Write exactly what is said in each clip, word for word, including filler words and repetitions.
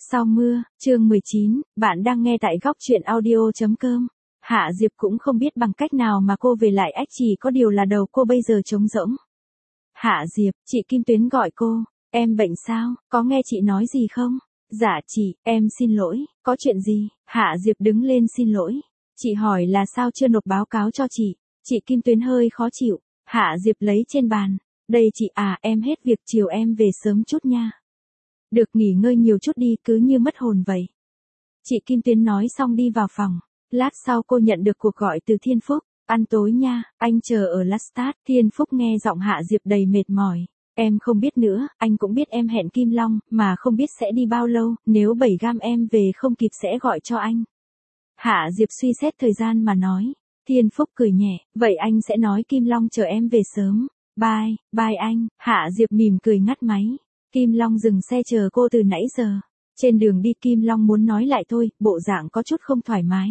Sau mưa, chương mười chín, bạn đang nghe tại góc truyện audio chấm com. Hạ Diệp cũng không biết bằng cách nào mà cô về lại ách, chỉ có điều là đầu cô bây giờ trống rỗng. Hạ Diệp, chị Kim Tuyến gọi cô, em bệnh sao, có nghe chị nói gì không? Dạ chị, em xin lỗi, có chuyện gì? Hạ Diệp đứng lên xin lỗi. Chị hỏi là sao chưa nộp báo cáo cho chị? Chị Kim Tuyến hơi khó chịu. Hạ Diệp lấy trên bàn. Đây chị à, em hết việc chiều em về sớm chút nha. Được nghỉ ngơi nhiều chút đi, cứ như mất hồn vậy. Chị Kim Tuyến nói xong đi vào phòng. Lát sau cô nhận được cuộc gọi từ Thiên Phúc. Ăn tối nha, anh chờ ở Lastat. Thiên Phúc nghe giọng Hạ Diệp đầy mệt mỏi. Em không biết nữa, anh cũng biết em hẹn Kim Long, mà không biết sẽ đi bao lâu, nếu bảy gam em về không kịp sẽ gọi cho anh. Hạ Diệp suy xét thời gian mà nói. Thiên Phúc cười nhẹ, vậy anh sẽ nói Kim Long chờ em về sớm. Bye, bye anh. Hạ Diệp mỉm cười ngắt máy. Kim Long dừng xe chờ cô từ nãy giờ. Trên đường đi Kim Long muốn nói lại thôi, bộ dạng có chút không thoải mái.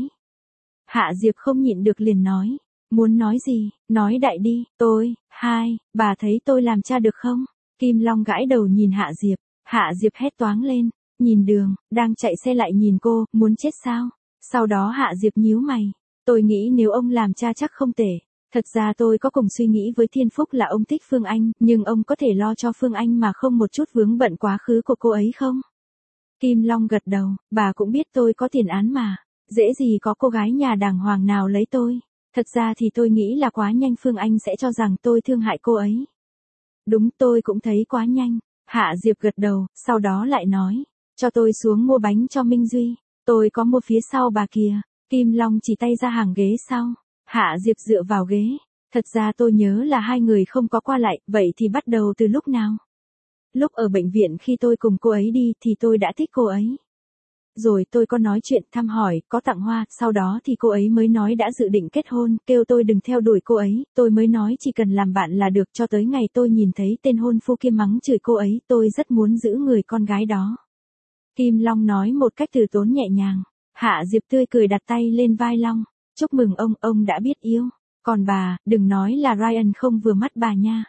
Hạ Diệp không nhịn được liền nói. Muốn nói gì, nói đại đi, tôi, hai, bà thấy tôi làm cha được không? Kim Long gãi đầu nhìn Hạ Diệp. Hạ Diệp hét toáng lên, nhìn đường, đang chạy xe lại nhìn cô, muốn chết sao? Sau đó Hạ Diệp nhíu mày. Tôi nghĩ nếu ông làm cha chắc không tệ. Thật ra tôi có cùng suy nghĩ với Thiên Phúc là ông thích Phương Anh, nhưng ông có thể lo cho Phương Anh mà không một chút vướng bận quá khứ của cô ấy không? Kim Long gật đầu, bà cũng biết tôi có tiền án mà. Dễ gì có cô gái nhà đàng hoàng nào lấy tôi. Thật ra thì tôi nghĩ là quá nhanh, Phương Anh sẽ cho rằng tôi thương hại cô ấy. Đúng, tôi cũng thấy quá nhanh. Hạ Diệp gật đầu, sau đó lại nói. Cho tôi xuống mua bánh cho Minh Duy. Tôi có mua phía sau bà kìa. Kim Long chỉ tay ra hàng ghế sau. Hạ Diệp dựa vào ghế. Thật ra tôi nhớ là hai người không có qua lại, vậy thì bắt đầu từ lúc nào? Lúc ở bệnh viện khi tôi cùng cô ấy đi thì tôi đã thích cô ấy. Rồi tôi có nói chuyện, thăm hỏi, có tặng hoa, sau đó thì cô ấy mới nói đã dự định kết hôn, kêu tôi đừng theo đuổi cô ấy, tôi mới nói chỉ cần làm bạn là được, cho tới ngày tôi nhìn thấy tên hôn phu kia mắng chửi cô ấy, tôi rất muốn giữ người con gái đó. Kim Long nói một cách từ tốn nhẹ nhàng. Hạ Diệp tươi cười đặt tay lên vai Long. Chúc mừng ông, ông đã biết yêu. Còn bà, đừng nói là Ryan không vừa mắt bà nha.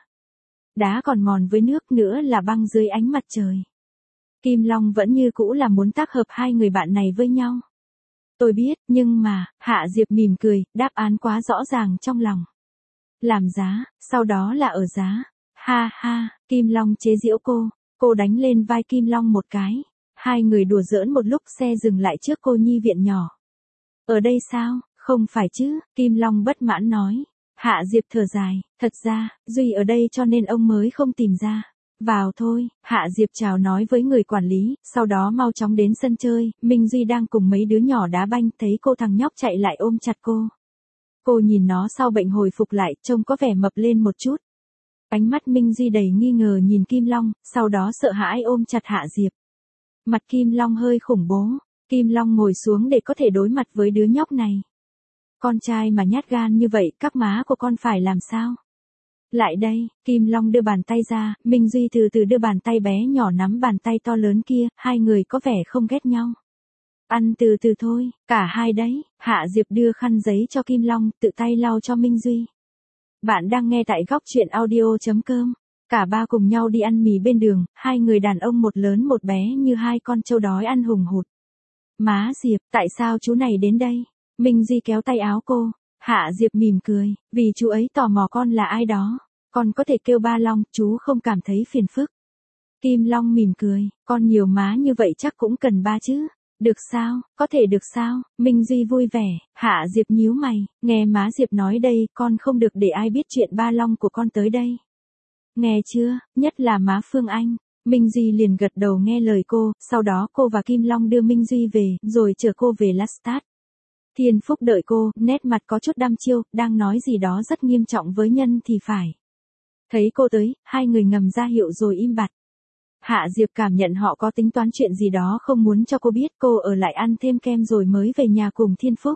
Đá còn mòn với nước, nữa là băng dưới ánh mặt trời. Kim Long vẫn như cũ là muốn tác hợp hai người bạn này với nhau. Tôi biết, nhưng mà, Hạ Diệp mỉm cười, đáp án quá rõ ràng trong lòng. Làm giá, sau đó là ở giá. Ha ha, Kim Long chế giễu cô. Cô đánh lên vai Kim Long một cái. Hai người đùa giỡn một lúc, xe dừng lại trước cô nhi viện nhỏ. Ở đây sao? Không phải chứ, Kim Long bất mãn nói. Hạ Diệp thở dài, thật ra, Duy ở đây cho nên ông mới không tìm ra. Vào thôi, Hạ Diệp chào nói với người quản lý, sau đó mau chóng đến sân chơi, Minh Duy đang cùng mấy đứa nhỏ đá banh, thấy cô thằng nhóc chạy lại ôm chặt cô. Cô nhìn nó sau bệnh hồi phục lại, trông có vẻ mập lên một chút. Ánh mắt Minh Duy đầy nghi ngờ nhìn Kim Long, sau đó sợ hãi ôm chặt Hạ Diệp. Mặt Kim Long hơi khủng bố, Kim Long ngồi xuống để có thể đối mặt với đứa nhóc này. Con trai mà nhát gan như vậy, các má của con phải làm sao? Lại đây, Kim Long đưa bàn tay ra, Minh Duy từ từ đưa bàn tay bé nhỏ nắm bàn tay to lớn kia, hai người có vẻ không ghét nhau. Ăn từ từ thôi, cả hai đấy. Hạ Diệp đưa khăn giấy cho Kim Long, tự tay lau cho Minh Duy. Bạn đang nghe tại góc truyện audio chấm com. Cả ba cùng nhau đi ăn mì bên đường, hai người đàn ông một lớn một bé như hai con trâu đói ăn hùng hụt. Má Diệp, tại sao chú này đến đây? Minh Duy kéo tay áo cô. Hạ Diệp mỉm cười, vì chú ấy tò mò con là ai đó. Con có thể kêu ba Long, chú không cảm thấy phiền phức. Kim Long mỉm cười, con nhiều má như vậy chắc cũng cần ba chứ. Được sao, có thể được sao? Minh Duy vui vẻ. Hạ Diệp nhíu mày, nghe má Diệp nói đây, con không được để ai biết chuyện ba Long của con tới đây. Nghe chưa, nhất là má Phương Anh. Minh Duy liền gật đầu nghe lời cô, sau đó cô và Kim Long đưa Minh Duy về, rồi chở cô về Lastat. Thiên Phúc đợi cô, nét mặt có chút đăm chiêu, đang nói gì đó rất nghiêm trọng với Nhân thì phải. Thấy cô tới, hai người ngầm ra hiệu rồi im bặt. Hạ Diệp cảm nhận họ có tính toán chuyện gì đó không muốn cho cô biết, cô ở lại ăn thêm kem rồi mới về nhà cùng Thiên Phúc.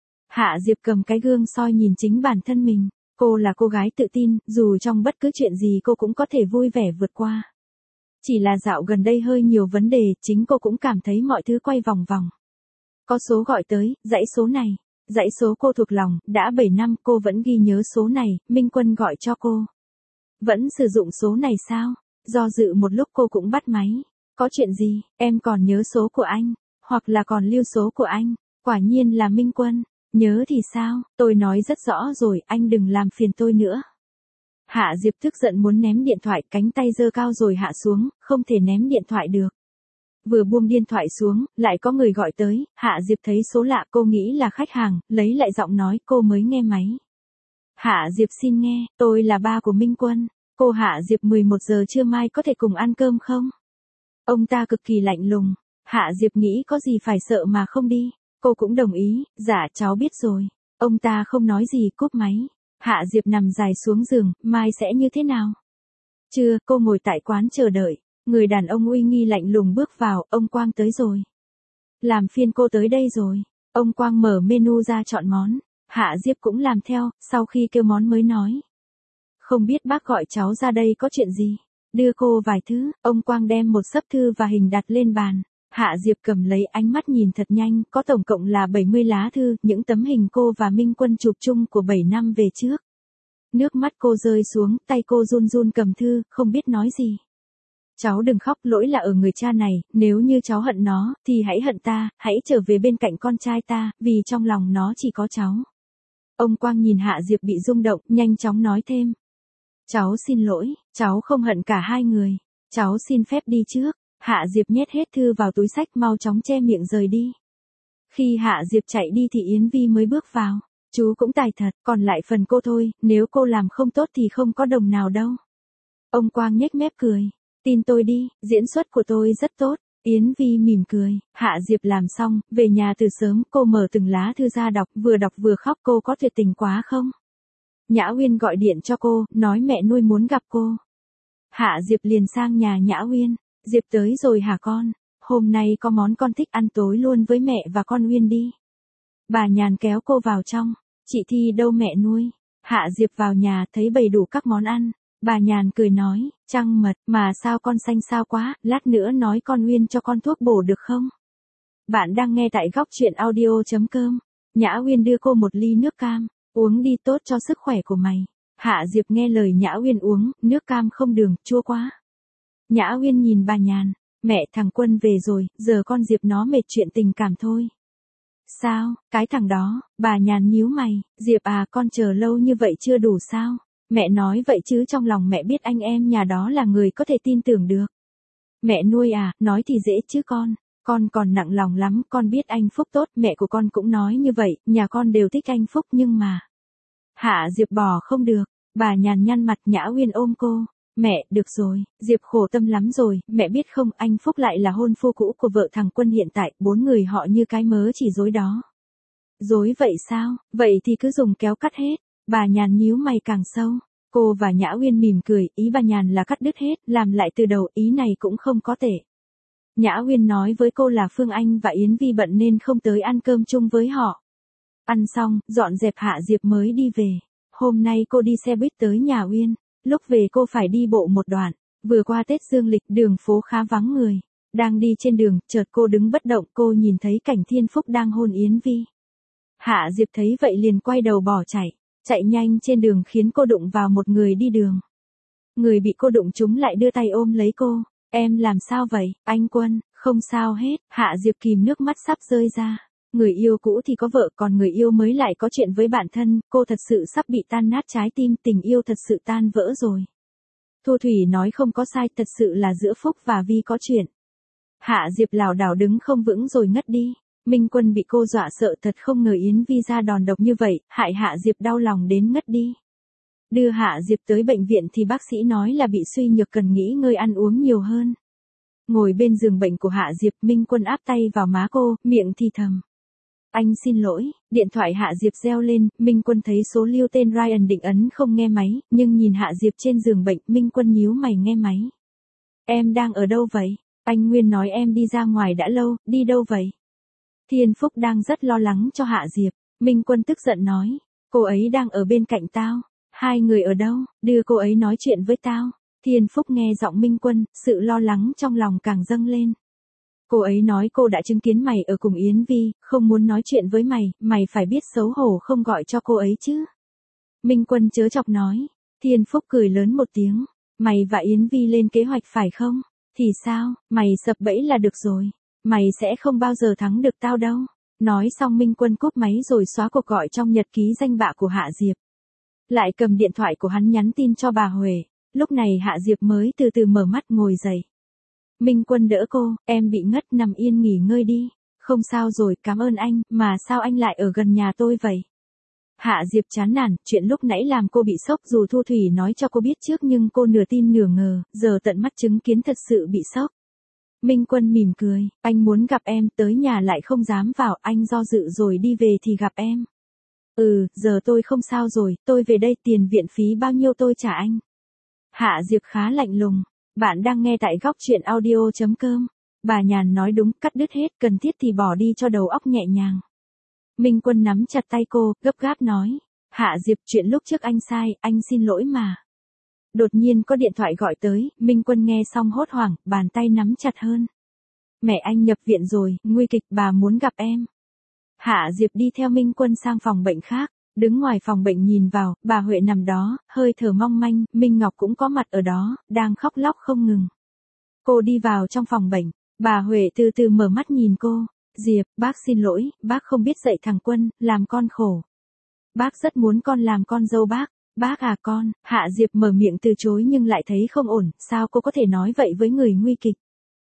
Hạ Diệp cầm cái gương soi nhìn chính bản thân mình. Cô là cô gái tự tin, dù trong bất cứ chuyện gì cô cũng có thể vui vẻ vượt qua. Chỉ là dạo gần đây hơi nhiều vấn đề, chính cô cũng cảm thấy mọi thứ quay vòng vòng. Có số gọi tới, dãy số này. Dãy số cô thuộc lòng, đã bảy năm cô vẫn ghi nhớ số này, Minh Quân gọi cho cô. Vẫn sử dụng số này sao? Do dự một lúc cô cũng bắt máy. Có chuyện gì, em còn nhớ số của anh, hoặc là còn lưu số của anh, quả nhiên là Minh Quân. Nhớ thì sao, tôi nói rất rõ rồi, anh đừng làm phiền tôi nữa. Hạ Diệp tức giận muốn ném điện thoại, cánh tay giơ cao rồi hạ xuống, không thể ném điện thoại được. Vừa buông điện thoại xuống, lại có người gọi tới, Hạ Diệp thấy số lạ cô nghĩ là khách hàng, lấy lại giọng nói cô mới nghe máy. Hạ Diệp xin nghe, tôi là ba của Minh Quân, cô Hạ Diệp mười một giờ trưa mai có thể cùng ăn cơm không? Ông ta cực kỳ lạnh lùng, Hạ Diệp nghĩ có gì phải sợ mà không đi, cô cũng đồng ý, dạ cháu biết rồi, ông ta không nói gì cúp máy. Hạ Diệp nằm dài xuống giường, mai sẽ như thế nào? Trưa, cô ngồi tại quán chờ đợi, người đàn ông uy nghi lạnh lùng bước vào, ông Quang tới rồi. Làm phiền cô tới đây rồi, ông Quang mở menu ra chọn món, Hạ Diệp cũng làm theo, sau khi kêu món mới nói. Không biết bác gọi cháu ra đây có chuyện gì? Đưa cô vài thứ, ông Quang đem một xấp thư và hình đặt lên bàn. Hạ Diệp cầm lấy ánh mắt nhìn thật nhanh, có tổng cộng là bảy mươi lá thư, những tấm hình cô và Minh Quân chụp chung của bảy năm về trước. Nước mắt cô rơi xuống, tay cô run run cầm thư, không biết nói gì. Cháu đừng khóc, lỗi là ở người cha này, nếu như cháu hận nó, thì hãy hận ta, hãy trở về bên cạnh con trai ta, vì trong lòng nó chỉ có cháu. Ông Quang nhìn Hạ Diệp bị rung động, nhanh chóng nói thêm. Cháu xin lỗi, cháu không hận cả hai người, cháu xin phép đi trước. Hạ Diệp nhét hết thư vào túi xách mau chóng che miệng rời đi. Khi Hạ Diệp chạy đi thì Yến Vi mới bước vào. Chú cũng tài thật, còn lại phần cô thôi, nếu cô làm không tốt thì không có đồng nào đâu. Ông Quang nhếch mép cười. Tin tôi đi, diễn xuất của tôi rất tốt. Yến Vi mỉm cười. Hạ Diệp làm xong, về nhà từ sớm, cô mở từng lá thư ra đọc, vừa đọc vừa khóc. Cô có tuyệt tình quá không? Nhã Uyên gọi điện cho cô, nói mẹ nuôi muốn gặp cô. Hạ Diệp liền sang nhà Nhã Uyên. Diệp tới rồi hả con? Hôm nay có món con thích ăn, tối luôn với mẹ và con Uyên đi. Bà Nhàn kéo cô vào trong. Chị Thi đâu mẹ nuôi? Hạ Diệp vào nhà thấy bày đủ các món ăn. Bà Nhàn cười nói, trăng mật, mà sao con xanh xao quá, lát nữa nói con Uyên cho con thuốc bổ được không? Bạn đang nghe tại góc truyện audio chấm com. Nhã Uyên đưa cô một ly nước cam, uống đi tốt cho sức khỏe của mày. Hạ Diệp nghe lời Nhã Uyên uống, nước cam không đường, chua quá. Nhã Uyên nhìn bà Nhàn, mẹ thằng Quân về rồi, giờ con Diệp nó mệt chuyện tình cảm thôi. Sao, cái thằng đó, bà Nhàn nhíu mày, Diệp à con chờ lâu như vậy chưa đủ sao? Mẹ nói vậy chứ trong lòng mẹ biết anh em nhà đó là người có thể tin tưởng được. Mẹ nuôi à, nói thì dễ chứ con, con còn nặng lòng lắm, con biết anh Phúc tốt, mẹ của con cũng nói như vậy, nhà con đều thích anh Phúc nhưng mà. Hạ Diệp bỏ không được, bà Nhàn nhăn mặt. Nhã Uyên ôm cô. Mẹ, được rồi, Diệp khổ tâm lắm rồi, mẹ biết không, anh Phúc lại là hôn phu cũ của vợ thằng Quân hiện tại, bốn người họ như cái mớ chỉ dối đó. Dối vậy sao, vậy thì cứ dùng kéo cắt hết, bà Nhàn nhíu mày càng sâu. Cô và Nhã Uyên mỉm cười, ý bà Nhàn là cắt đứt hết, làm lại từ đầu, ý này cũng không có tệ. Nhã Uyên nói với cô là Phương Anh và Yến Vi bận nên không tới ăn cơm chung với họ. Ăn xong, dọn dẹp Hạ Diệp mới đi về. Hôm nay cô đi xe buýt tới nhà Uyên. Lúc về cô phải đi bộ một đoạn, vừa qua Tết Dương lịch, đường phố khá vắng người. Đang đi trên đường, chợt cô đứng bất động, cô nhìn thấy cảnh Thiên Phúc đang hôn Yến Vi. Hạ Diệp thấy vậy liền quay đầu bỏ chạy, chạy nhanh trên đường khiến cô đụng vào một người đi đường. Người bị cô đụng trúng lại đưa tay ôm lấy cô, em làm sao vậy, anh Quân, không sao hết. Hạ Diệp kìm nước mắt sắp rơi ra. Người yêu cũ thì có vợ, còn người yêu mới lại có chuyện với bạn thân, cô thật sự sắp bị tan nát trái tim, tình yêu thật sự tan vỡ rồi. Thu Thủy nói không có sai, thật sự là giữa Phúc và Vi có chuyện. Hạ Diệp lảo đảo đứng không vững rồi ngất đi. Minh Quân bị cô dọa sợ, thật không ngờ Yến Vi ra đòn độc như vậy, hại Hạ Diệp đau lòng đến ngất đi. Đưa Hạ Diệp tới bệnh viện thì bác sĩ nói là bị suy nhược, cần nghỉ ngơi ăn uống nhiều hơn. Ngồi bên giường bệnh của Hạ Diệp, Minh Quân áp tay vào má cô, miệng thì thầm. Anh xin lỗi, điện thoại Hạ Diệp reo lên, Minh Quân thấy số lưu tên Ryan định ấn không nghe máy, nhưng nhìn Hạ Diệp trên giường bệnh, Minh Quân nhíu mày nghe máy. Em đang ở đâu vậy? Anh Nguyên nói em đi ra ngoài đã lâu, đi đâu vậy? Thiên Phúc đang rất lo lắng cho Hạ Diệp, Minh Quân tức giận nói, cô ấy đang ở bên cạnh tao. Hai người ở đâu, đưa cô ấy nói chuyện với tao. Thiên Phúc nghe giọng Minh Quân, sự lo lắng trong lòng càng dâng lên. Cô ấy nói cô đã chứng kiến mày ở cùng Yến Vi, không muốn nói chuyện với mày, mày phải biết xấu hổ không gọi cho cô ấy chứ. Minh Quân chớ chọc nói. Thiên Phúc cười lớn một tiếng. Mày và Yến Vi lên kế hoạch phải không? Thì sao, mày sập bẫy là được rồi. Mày sẽ không bao giờ thắng được tao đâu. Nói xong Minh Quân cúp máy rồi xóa cuộc gọi trong nhật ký danh bạ của Hạ Diệp. Lại cầm điện thoại của hắn nhắn tin cho bà Huệ. Lúc này Hạ Diệp mới từ từ mở mắt ngồi dậy. Minh Quân đỡ cô, em bị ngất, nằm yên nghỉ ngơi đi. Không sao rồi, cảm ơn anh, mà sao anh lại ở gần nhà tôi vậy? Hạ Diệp chán nản, chuyện lúc nãy làm cô bị sốc, dù Thu Thủy nói cho cô biết trước nhưng cô nửa tin nửa ngờ, giờ tận mắt chứng kiến thật sự bị sốc. Minh Quân mỉm cười, anh muốn gặp em, tới nhà lại không dám vào, anh do dự rồi đi về thì gặp em. Ừ, giờ tôi không sao rồi, tôi về đây, tiền viện phí bao nhiêu tôi trả anh. Hạ Diệp khá lạnh lùng, bạn đang nghe tại góc truyện audio chấm com. Bà Nhàn nói đúng, cắt đứt hết, cần thiết thì bỏ đi cho đầu óc nhẹ nhàng. Minh Quân nắm chặt tay cô, gấp gáp nói. Hạ Diệp, chuyện lúc trước anh sai, anh xin lỗi mà. Đột nhiên có điện thoại gọi tới, Minh Quân nghe xong hốt hoảng, bàn tay nắm chặt hơn. Mẹ anh nhập viện rồi, nguy kịch, bà muốn gặp em. Hạ Diệp đi theo Minh Quân sang phòng bệnh khác, đứng ngoài phòng bệnh nhìn vào, bà Huệ nằm đó, hơi thở mong manh, Minh Ngọc cũng có mặt ở đó, đang khóc lóc không ngừng. Cô đi vào trong phòng bệnh, bà Huệ từ từ mở mắt nhìn cô. Diệp, bác xin lỗi, bác không biết dạy thằng Quân, làm con khổ. Bác rất muốn con làm con dâu bác. Bác à con, Hạ Diệp mở miệng từ chối nhưng lại thấy không ổn, sao cô có thể nói vậy với người nguy kịch.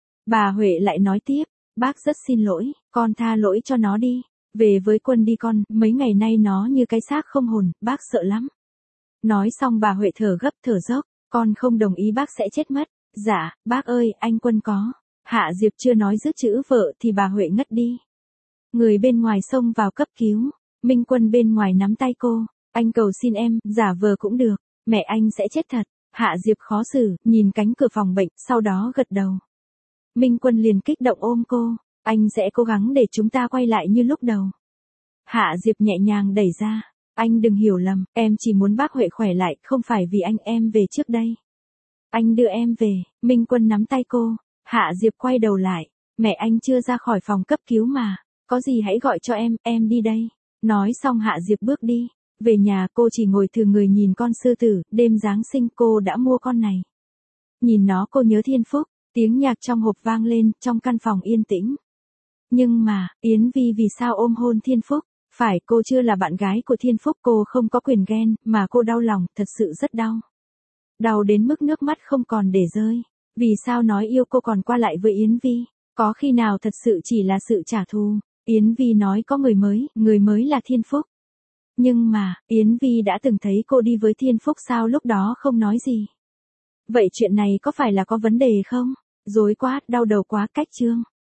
Bà Huệ lại nói tiếp, bác rất xin lỗi, con tha lỗi cho nó đi. Về với Quân đi con, mấy ngày nay nó như cái xác không hồn, bác sợ lắm. Nói xong bà Huệ thở gấp thở dốc, con không đồng ý bác sẽ chết mất. Dạ, bác ơi, anh Quân có. Hạ Diệp chưa nói dứt chữ vợ thì bà Huệ ngất đi. Người bên ngoài xông vào cấp cứu, Minh Quân bên ngoài nắm tay cô, anh cầu xin em, giả vờ cũng được, mẹ anh sẽ chết thật. Hạ Diệp khó xử, nhìn cánh cửa phòng bệnh, sau đó gật đầu. Minh Quân liền kích động ôm cô, anh sẽ cố gắng để chúng ta quay lại như lúc đầu. Hạ Diệp nhẹ nhàng đẩy ra, anh đừng hiểu lầm, em chỉ muốn bác Huệ khỏe lại, không phải vì anh em về trước đây. Anh đưa em về, Minh Quân nắm tay cô. Hạ Diệp quay đầu lại, mẹ anh chưa ra khỏi phòng cấp cứu mà, có gì hãy gọi cho em, em đi đây. Nói xong Hạ Diệp bước đi, về nhà cô chỉ ngồi thừa người nhìn con sư tử, đêm Giáng sinh cô đã mua con này. Nhìn nó cô nhớ Thiên Phúc, tiếng nhạc trong hộp vang lên, trong căn phòng yên tĩnh. Nhưng mà, Yến Vi vì sao ôm hôn Thiên Phúc? Phải cô chưa là bạn gái của Thiên Phúc, cô không có quyền ghen, mà cô đau lòng, thật sự rất đau. Đau đến mức nước mắt không còn để rơi. Vì sao nói yêu cô còn qua lại với Yến Vi? Có khi nào thật sự chỉ là sự trả thù? Yến Vi nói có người mới, người mới là Thiên Phúc. Nhưng mà, Yến Vi đã từng thấy cô đi với Thiên Phúc sao lúc đó không nói gì? Vậy chuyện này có phải là có vấn đề không? Rối quá, đau đầu quá, cách chương.